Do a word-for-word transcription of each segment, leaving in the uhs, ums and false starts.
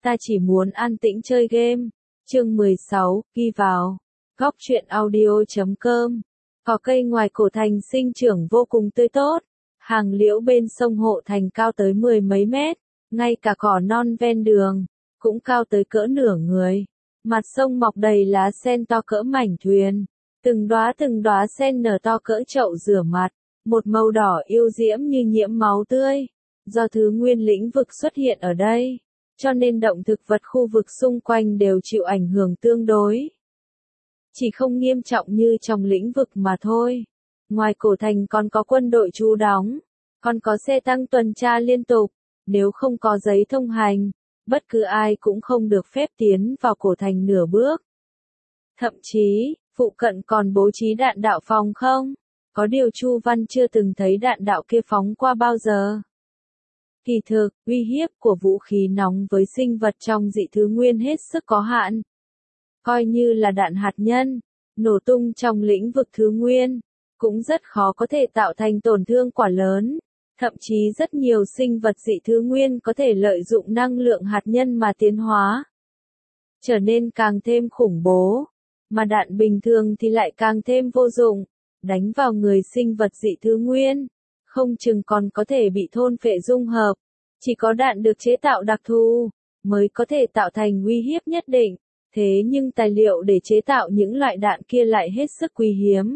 ta chỉ muốn an tĩnh chơi game. Chương mười sáu, ghi vào. Góc truyện audio chấm com. Cỏ cây ngoài cổ thành sinh trưởng vô cùng tươi tốt. Hàng liễu bên sông Hộ Thành cao tới mười mấy mét. Ngay cả cỏ non ven đường, cũng cao tới cỡ nửa người. Mặt sông mọc đầy lá sen to cỡ mảnh thuyền. Từng đóa từng đóa sen nở to cỡ chậu rửa mặt. Một màu đỏ yêu diễm như nhiễm máu tươi. Do thứ nguyên lĩnh vực xuất hiện ở đây, cho nên động thực vật khu vực xung quanh đều chịu ảnh hưởng tương đối. Chỉ không nghiêm trọng như trong lĩnh vực mà thôi. Ngoài cổ thành còn có quân đội trú đóng, còn có xe tăng tuần tra liên tục. Nếu không có giấy thông hành, bất cứ ai cũng không được phép tiến vào cổ thành nửa bước. Thậm chí, phụ cận còn bố trí đạn đạo phòng không? Có điều Chu Văn chưa từng thấy đạn đạo kia phóng qua bao giờ. Kỳ thực, uy hiếp của vũ khí nóng với sinh vật trong dị thứ nguyên hết sức có hạn. Coi như là đạn hạt nhân, nổ tung trong lĩnh vực thứ nguyên, cũng rất khó có thể tạo thành tổn thương quả lớn. Thậm chí rất nhiều sinh vật dị thứ nguyên có thể lợi dụng năng lượng hạt nhân mà tiến hóa, trở nên càng thêm khủng bố. Mà đạn bình thường thì lại càng thêm vô dụng, đánh vào người sinh vật dị thứ nguyên, không chừng còn có thể bị thôn phệ dung hợp. Chỉ có đạn được chế tạo đặc thù, mới có thể tạo thành uy hiếp nhất định. Thế nhưng tài liệu để chế tạo những loại đạn kia lại hết sức quý hiếm.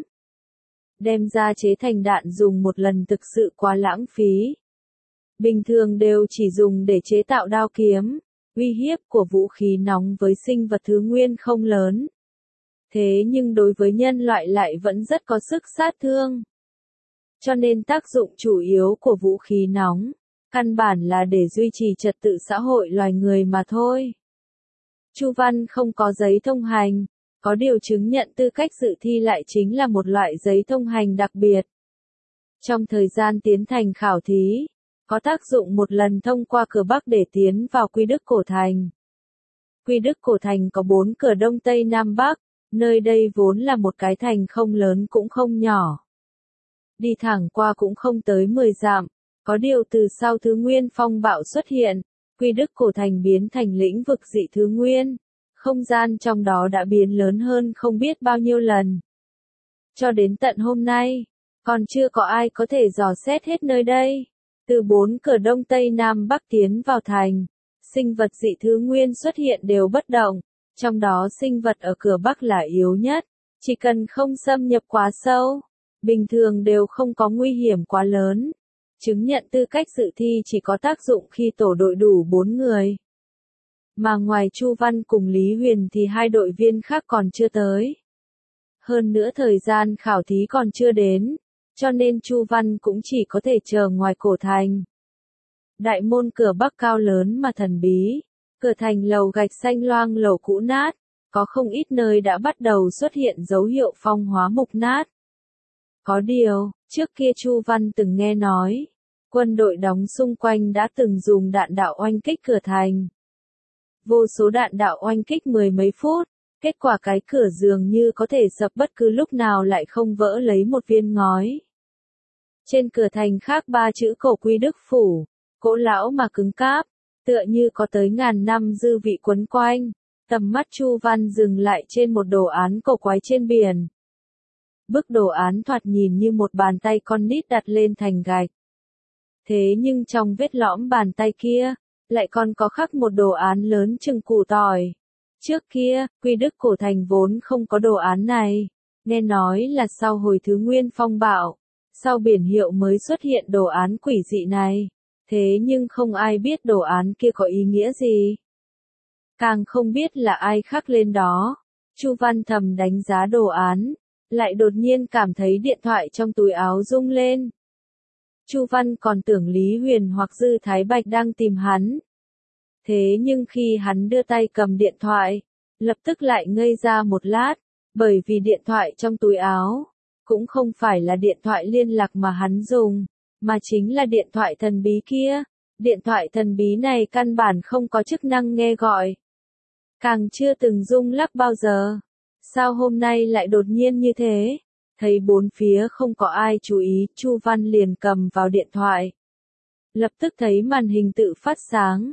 Đem ra chế thành đạn dùng một lần thực sự quá lãng phí. Bình thường đều chỉ dùng để chế tạo đao kiếm. Uy hiếp của vũ khí nóng với sinh vật thứ nguyên không lớn. Thế nhưng đối với nhân loại lại vẫn rất có sức sát thương. Cho nên tác dụng chủ yếu của vũ khí nóng, căn bản là để duy trì trật tự xã hội loài người mà thôi. Chu Văn không có giấy thông hành, có điều chứng nhận tư cách dự thi lại chính là một loại giấy thông hành đặc biệt. Trong thời gian tiến hành khảo thí, có tác dụng một lần thông qua cửa Bắc để tiến vào Quy Đức Cổ Thành. Quy Đức Cổ Thành có bốn cửa Đông Tây Nam Bắc, nơi đây vốn là một cái thành không lớn cũng không nhỏ. Đi thẳng qua cũng không tới mười dặm, có điều từ sau thứ nguyên phong bạo xuất hiện, Quy Đức Cổ Thành biến thành lĩnh vực dị thứ nguyên, không gian trong đó đã biến lớn hơn không biết bao nhiêu lần. Cho đến tận hôm nay, còn chưa có ai có thể dò xét hết nơi đây. Từ bốn cửa Đông Tây Nam Bắc tiến vào thành, sinh vật dị thứ nguyên xuất hiện đều bất động, trong đó sinh vật ở cửa Bắc là yếu nhất, chỉ cần không xâm nhập quá sâu, bình thường đều không có nguy hiểm quá lớn. Chứng nhận tư cách dự thi chỉ có tác dụng khi tổ đội đủ bốn người. Mà ngoài Chu Văn cùng Lý Huyền thì hai đội viên khác còn chưa tới. Hơn nữa thời gian khảo thí còn chưa đến, cho nên Chu Văn cũng chỉ có thể chờ ngoài cổ thành. Đại môn cửa Bắc cao lớn mà thần bí, cửa thành lầu gạch xanh loang lổ cũ nát, có không ít nơi đã bắt đầu xuất hiện dấu hiệu phong hóa mục nát. Có điều, trước kia Chu Văn từng nghe nói, quân đội đóng xung quanh đã từng dùng đạn đạo oanh kích cửa thành. Vô số đạn đạo oanh kích mười mấy phút, kết quả cái cửa dường như có thể sập bất cứ lúc nào lại không vỡ lấy một viên ngói. Trên cửa thành khác ba chữ cổ Quy Đức Phủ, cỗ lão mà cứng cáp, tựa như có tới ngàn năm dư vị quấn quanh. Tầm mắt Chu Văn dừng lại trên một đồ án cổ quái trên biển. Bức đồ án thoạt nhìn như một bàn tay con nít đặt lên thành gạch. Thế nhưng trong vết lõm bàn tay kia, lại còn có khắc một đồ án lớn chừng củ tỏi. Trước kia, Quy Đức Cổ Thành vốn không có đồ án này. Nghe nói là sau hồi thứ nguyên phong bạo, sau biển hiệu mới xuất hiện đồ án quỷ dị này. Thế nhưng không ai biết đồ án kia có ý nghĩa gì. Càng không biết là ai khắc lên đó. Chu Văn thầm đánh giá đồ án, lại đột nhiên cảm thấy điện thoại trong túi áo rung lên. Chu Văn còn tưởng Lý Huyền hoặc Dư Thái Bạch đang tìm hắn. Thế nhưng khi hắn đưa tay cầm điện thoại, lập tức lại ngây ra một lát, bởi vì điện thoại trong túi áo, cũng không phải là điện thoại liên lạc mà hắn dùng, mà chính là điện thoại thần bí kia. Điện thoại thần bí này căn bản không có chức năng nghe gọi. Càng chưa từng rung lắc bao giờ. Sao hôm nay lại đột nhiên như thế? Thấy bốn phía không có ai chú ý, Chu Văn liền cầm vào điện thoại. Lập tức thấy màn hình tự phát sáng.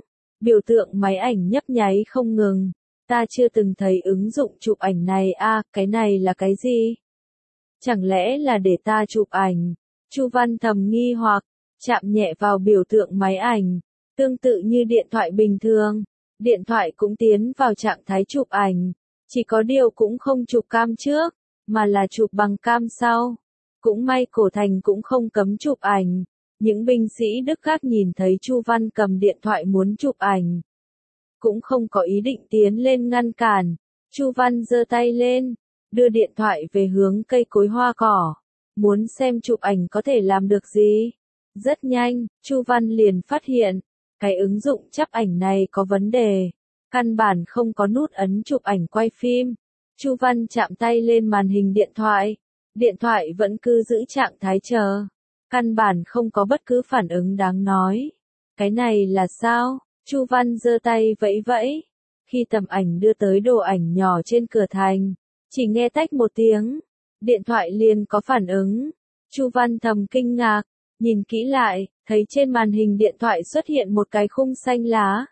Biểu tượng máy ảnh nhấp nháy không ngừng. Ta chưa từng thấy ứng dụng chụp ảnh này a, à, cái này là cái gì? Chẳng lẽ là để ta chụp ảnh? Chu Văn thầm nghi hoặc, chạm nhẹ vào biểu tượng máy ảnh, tương tự như điện thoại bình thường. Điện thoại cũng tiến vào trạng thái chụp ảnh, chỉ có điều cũng không chụp cam trước, mà là chụp bằng cam sau. Cũng may cổ thành cũng không cấm chụp ảnh. Những binh sĩ Đức khác nhìn thấy Chu Văn cầm điện thoại muốn chụp ảnh, cũng không có ý định tiến lên ngăn cản. Chu Văn giơ tay lên, đưa điện thoại về hướng cây cối hoa cỏ, muốn xem chụp ảnh có thể làm được gì. Rất nhanh, Chu Văn liền phát hiện, cái ứng dụng chắp ảnh này có vấn đề, căn bản không có nút ấn chụp ảnh quay phim. Chu Văn chạm tay lên màn hình điện thoại, điện thoại vẫn cứ giữ trạng thái chờ, căn bản không có bất cứ phản ứng đáng nói. Cái này là sao? Chu Văn giơ tay vẫy vẫy. Khi tấm ảnh đưa tới đồ ảnh nhỏ trên cửa thành, chỉ nghe tách một tiếng, điện thoại liền có phản ứng. Chu Văn thầm kinh ngạc, nhìn kỹ lại, thấy trên màn hình điện thoại xuất hiện một cái khung xanh lá.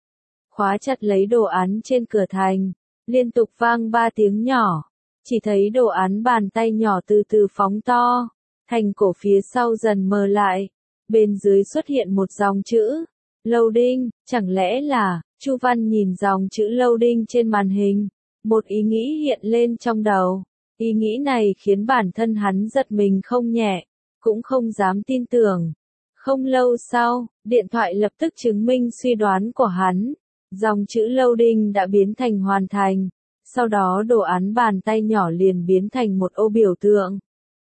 Khóa chặt lấy đồ án trên cửa thành, liên tục vang ba tiếng nhỏ, chỉ thấy đồ án bàn tay nhỏ từ từ phóng to, thành cổ phía sau dần mờ lại, bên dưới xuất hiện một dòng chữ, loading, chẳng lẽ là, Chu Văn nhìn dòng chữ loading trên màn hình, một ý nghĩ hiện lên trong đầu, ý nghĩ này khiến bản thân hắn giật mình không nhẹ, cũng không dám tin tưởng. Không lâu sau, điện thoại lập tức chứng minh suy đoán của hắn, dòng chữ loading đã biến thành hoàn thành, sau đó đồ án bàn tay nhỏ liền biến thành một ô biểu tượng.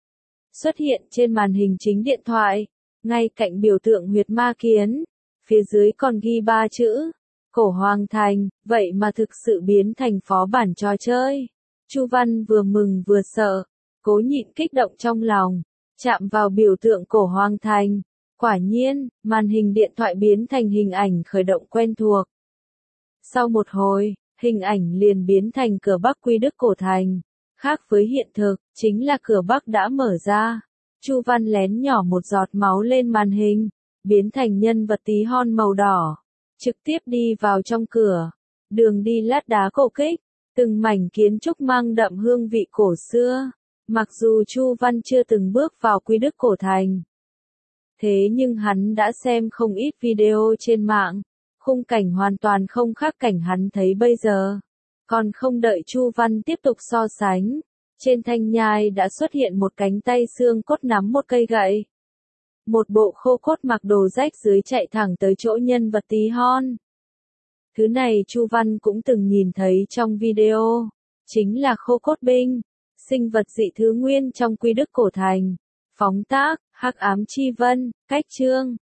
Xuất hiện trên màn hình chính điện thoại, ngay cạnh biểu tượng huyệt ma kiến, phía dưới còn ghi ba chữ, cổ hoàng thành, vậy mà thực sự biến thành phó bản trò chơi. Chu Văn vừa mừng vừa sợ, cố nhịn kích động trong lòng, chạm vào biểu tượng cổ hoàng thành. Quả nhiên, màn hình điện thoại biến thành hình ảnh khởi động quen thuộc. Sau một hồi, hình ảnh liền biến thành cửa Bắc Quy Đức cổ thành. Khác với hiện thực, chính là cửa Bắc đã mở ra. Chu Văn lén nhỏ một giọt máu lên màn hình, biến thành nhân vật tí hon màu đỏ, trực tiếp đi vào trong cửa. Đường đi lát đá cổ kích, từng mảnh kiến trúc mang đậm hương vị cổ xưa. Mặc dù Chu Văn chưa từng bước vào Quy Đức cổ thành, thế nhưng hắn đã xem không ít video trên mạng, khung cảnh hoàn toàn không khác cảnh hắn thấy bây giờ. Còn không đợi Chu Văn tiếp tục so sánh, trên thanh nhai đã xuất hiện một cánh tay xương cốt nắm một cây gậy. Một bộ khô cốt mặc đồ rách dưới chạy thẳng tới chỗ nhân vật tí hon. Thứ này Chu Văn cũng từng nhìn thấy trong video, chính là khô cốt binh, sinh vật dị thứ nguyên trong Quy Đức cổ thành. Phóng tác, Hắc Ám Chi Vân, cách chương.